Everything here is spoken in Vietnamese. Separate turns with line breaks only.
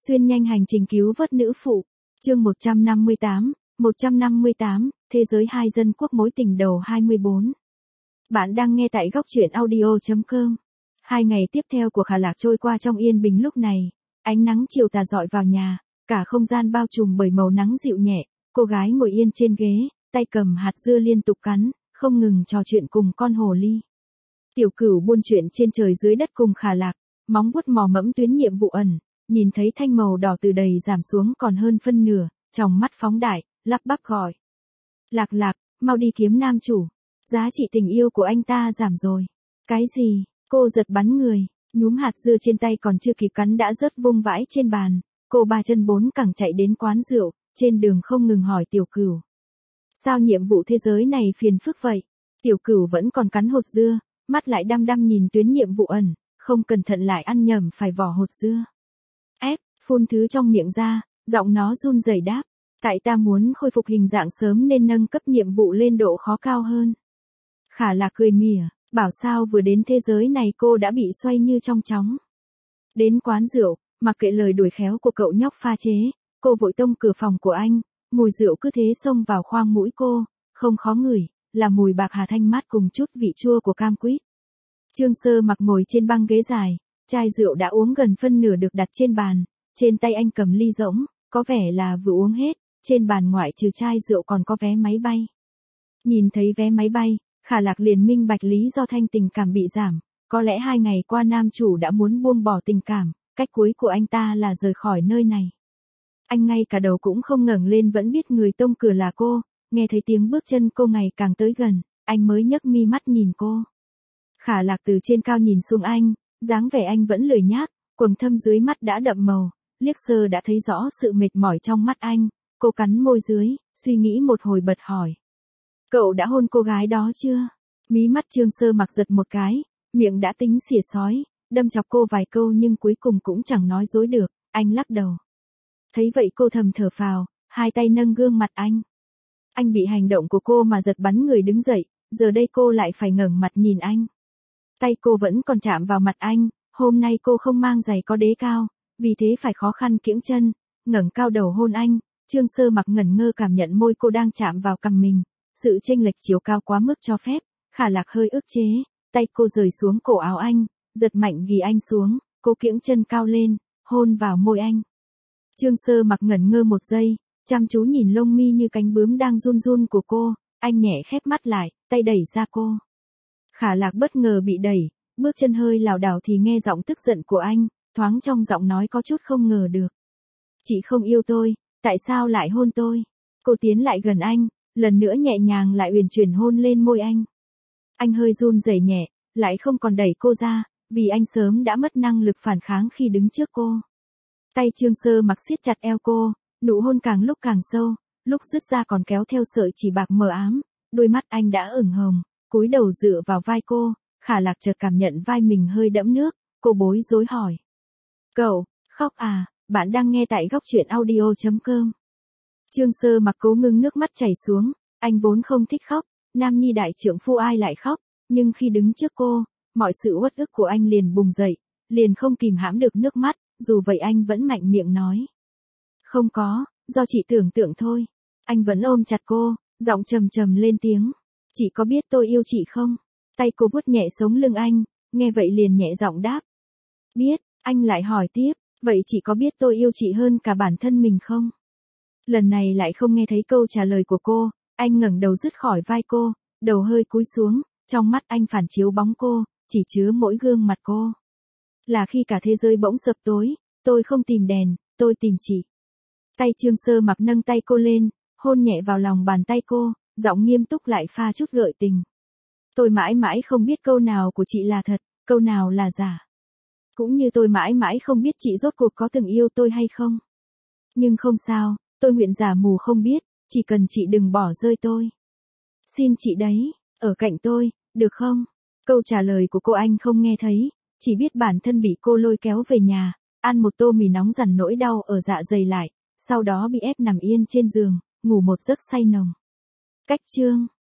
Xuyên nhanh hành trình cứu vớt nữ phụ. Chương 158, Thế giới hai dân quốc mối tình đầu 24. Bạn đang nghe tại góc truyện audio.com. 2 ngày tiếp theo của Khả Lạc trôi qua trong yên bình lúc này. Ánh nắng chiều tà rọi vào nhà, cả không gian bao trùm bởi màu nắng dịu nhẹ. Cô gái ngồi yên trên ghế, tay cầm hạt dưa liên tục cắn, không ngừng trò chuyện cùng con hồ ly. Tiểu Cửu buôn chuyện trên trời dưới đất cùng Khả Lạc, móng vuốt mò mẫm tuyến nhiệm vụ ẩn, nhìn thấy thanh màu đỏ từ đầy giảm xuống còn hơn phân nửa, trong mắt phóng đại, lắp bắp gọi. Lạc Lạc, mau đi kiếm nam chủ, giá trị tình yêu của anh ta giảm rồi. Cái gì? Cô giật bắn người, nhúm hạt dưa trên tay còn chưa kịp cắn đã rớt vung vãi trên bàn. Cô ba chân bốn cẳng chạy đến quán rượu, trên đường không ngừng hỏi Tiểu Cửu. Sao nhiệm vụ thế giới này phiền phức vậy? Tiểu Cửu vẫn còn cắn hột dưa, mắt lại đăm đăm nhìn tuyến nhiệm vụ ẩn, không cẩn thận lại ăn nhầm phải vỏ hột dưa. Phun thứ trong miệng ra, giọng nó run rẩy đáp. Tại ta muốn khôi phục hình dạng sớm nên nâng cấp nhiệm vụ lên độ khó cao hơn. Khả Lạc cười mỉa, bảo sao vừa đến thế giới này cô đã bị xoay như trong chóng. Đến quán rượu, mặc kệ lời đuổi khéo của cậu nhóc pha chế, cô vội tông cửa phòng của anh, mùi rượu cứ thế xông vào khoang mũi cô, không khó ngửi, là mùi bạc hà thanh mát cùng chút vị chua của cam quýt. Trương Sơ Mặc ngồi trên băng ghế dài, chai rượu đã uống gần phân nửa được đặt trên bàn, trên tay anh cầm ly rỗng, có vẻ là vừa uống hết, trên bàn ngoại trừ chai rượu còn có vé máy bay. Nhìn thấy vé máy bay, Khả Lạc liền minh bạch lý do thanh tình cảm bị giảm, có lẽ 2 ngày qua nam chủ đã muốn buông bỏ tình cảm, cách cuối của anh ta là rời khỏi nơi này. Anh ngay cả đầu cũng không ngẩng lên vẫn biết người tông cửa là cô, nghe thấy tiếng bước chân cô ngày càng tới gần, anh mới nhấc mi mắt nhìn cô. Khả Lạc từ trên cao nhìn xuống anh, dáng vẻ anh vẫn lười nhác, quầng thâm dưới mắt đã đậm màu, liếc sơ đã thấy rõ sự mệt mỏi trong mắt anh, cô cắn môi dưới, suy nghĩ một hồi bật hỏi. Cậu đã hôn cô gái đó chưa? Mí mắt Trương Sơ Mặc giật một cái, miệng đã tính xỉa sói, đâm chọc cô vài câu nhưng cuối cùng cũng chẳng nói dối được, anh lắc đầu. Thấy vậy cô thầm thở phào, hai tay nâng gương mặt anh. Anh bị hành động của cô mà giật bắn người đứng dậy, giờ đây cô lại phải ngẩng mặt nhìn anh. Tay cô vẫn còn chạm vào mặt anh, hôm nay cô không mang giày có đế cao, vì thế phải khó khăn kiễng chân, ngẩng cao đầu hôn anh. Trương Sơ Mặc ngẩn ngơ cảm nhận môi cô đang chạm vào cằm mình, sự chênh lệch chiều cao quá mức cho phép, Khả Lạc hơi ức chế, tay cô rời xuống cổ áo anh, giật mạnh ghì anh xuống, cô kiễng chân cao lên, hôn vào môi anh. Trương Sơ Mặc ngẩn ngơ một giây, chăm chú nhìn lông mi như cánh bướm đang run run của cô, anh nhẹ khép mắt lại, tay đẩy ra cô. Khả Lạc bất ngờ bị đẩy, bước chân hơi lảo đảo thì nghe giọng tức giận của anh, thoáng trong giọng nói có chút không ngờ được. Chị không yêu tôi, tại sao lại hôn tôi? Cô tiến lại gần anh, lần nữa nhẹ nhàng lại uyển chuyển hôn lên môi anh. Anh hơi run rẩy nhẹ, lại không còn đẩy cô ra, vì anh sớm đã mất năng lực phản kháng khi đứng trước cô. Tay Trương Sơ Mặc siết chặt eo cô, nụ hôn càng lúc càng sâu, lúc dứt ra còn kéo theo sợi chỉ bạc mờ ám, đôi mắt anh đã ửng hồng, cúi đầu dựa vào vai cô. Khả Lạc chợt cảm nhận vai mình hơi đẫm nước, cô bối rối hỏi. Cậu, khóc à? Bạn đang nghe tại góc truyện audio.com. Trương Sơ Mặc cố ngưng nước mắt chảy xuống, anh vốn không thích khóc, nam nhi đại trượng phu ai lại khóc, nhưng khi đứng trước cô, mọi sự uất ức của anh liền bùng dậy, liền không kìm hãm được nước mắt, dù vậy anh vẫn mạnh miệng nói. Không có, do chị tưởng tượng thôi. Anh vẫn ôm chặt cô, giọng trầm trầm lên tiếng. Chị có biết tôi yêu chị không? Tay cô vuốt nhẹ sống lưng anh, nghe vậy liền nhẹ giọng đáp. Biết, anh lại hỏi tiếp, vậy chị có biết tôi yêu chị hơn cả bản thân mình không? Lần này lại không nghe thấy câu trả lời của cô, anh ngẩng đầu dứt khỏi vai cô, đầu hơi cúi xuống, trong mắt anh phản chiếu bóng cô, chỉ chứa mỗi gương mặt cô. Là khi cả thế giới bỗng sập tối, tôi không tìm đèn, tôi tìm chị. Tay Trương Sơ Mặc nâng tay cô lên, hôn nhẹ vào lòng bàn tay cô, giọng nghiêm túc lại pha chút gợi tình. Tôi mãi mãi không biết câu nào của chị là thật, câu nào là giả. Cũng như tôi mãi mãi không biết chị rốt cuộc có từng yêu tôi hay không. Nhưng không sao, tôi nguyện giả mù không biết, chỉ cần chị đừng bỏ rơi tôi. Xin chị đấy, ở cạnh tôi, được không? Câu trả lời của cô anh không nghe thấy, chỉ biết bản thân bị cô lôi kéo về nhà, ăn một tô mì nóng dằn nỗi đau ở dạ dày lại, sau đó bị ép nằm yên trên giường, ngủ một giấc say nồng. Cách chương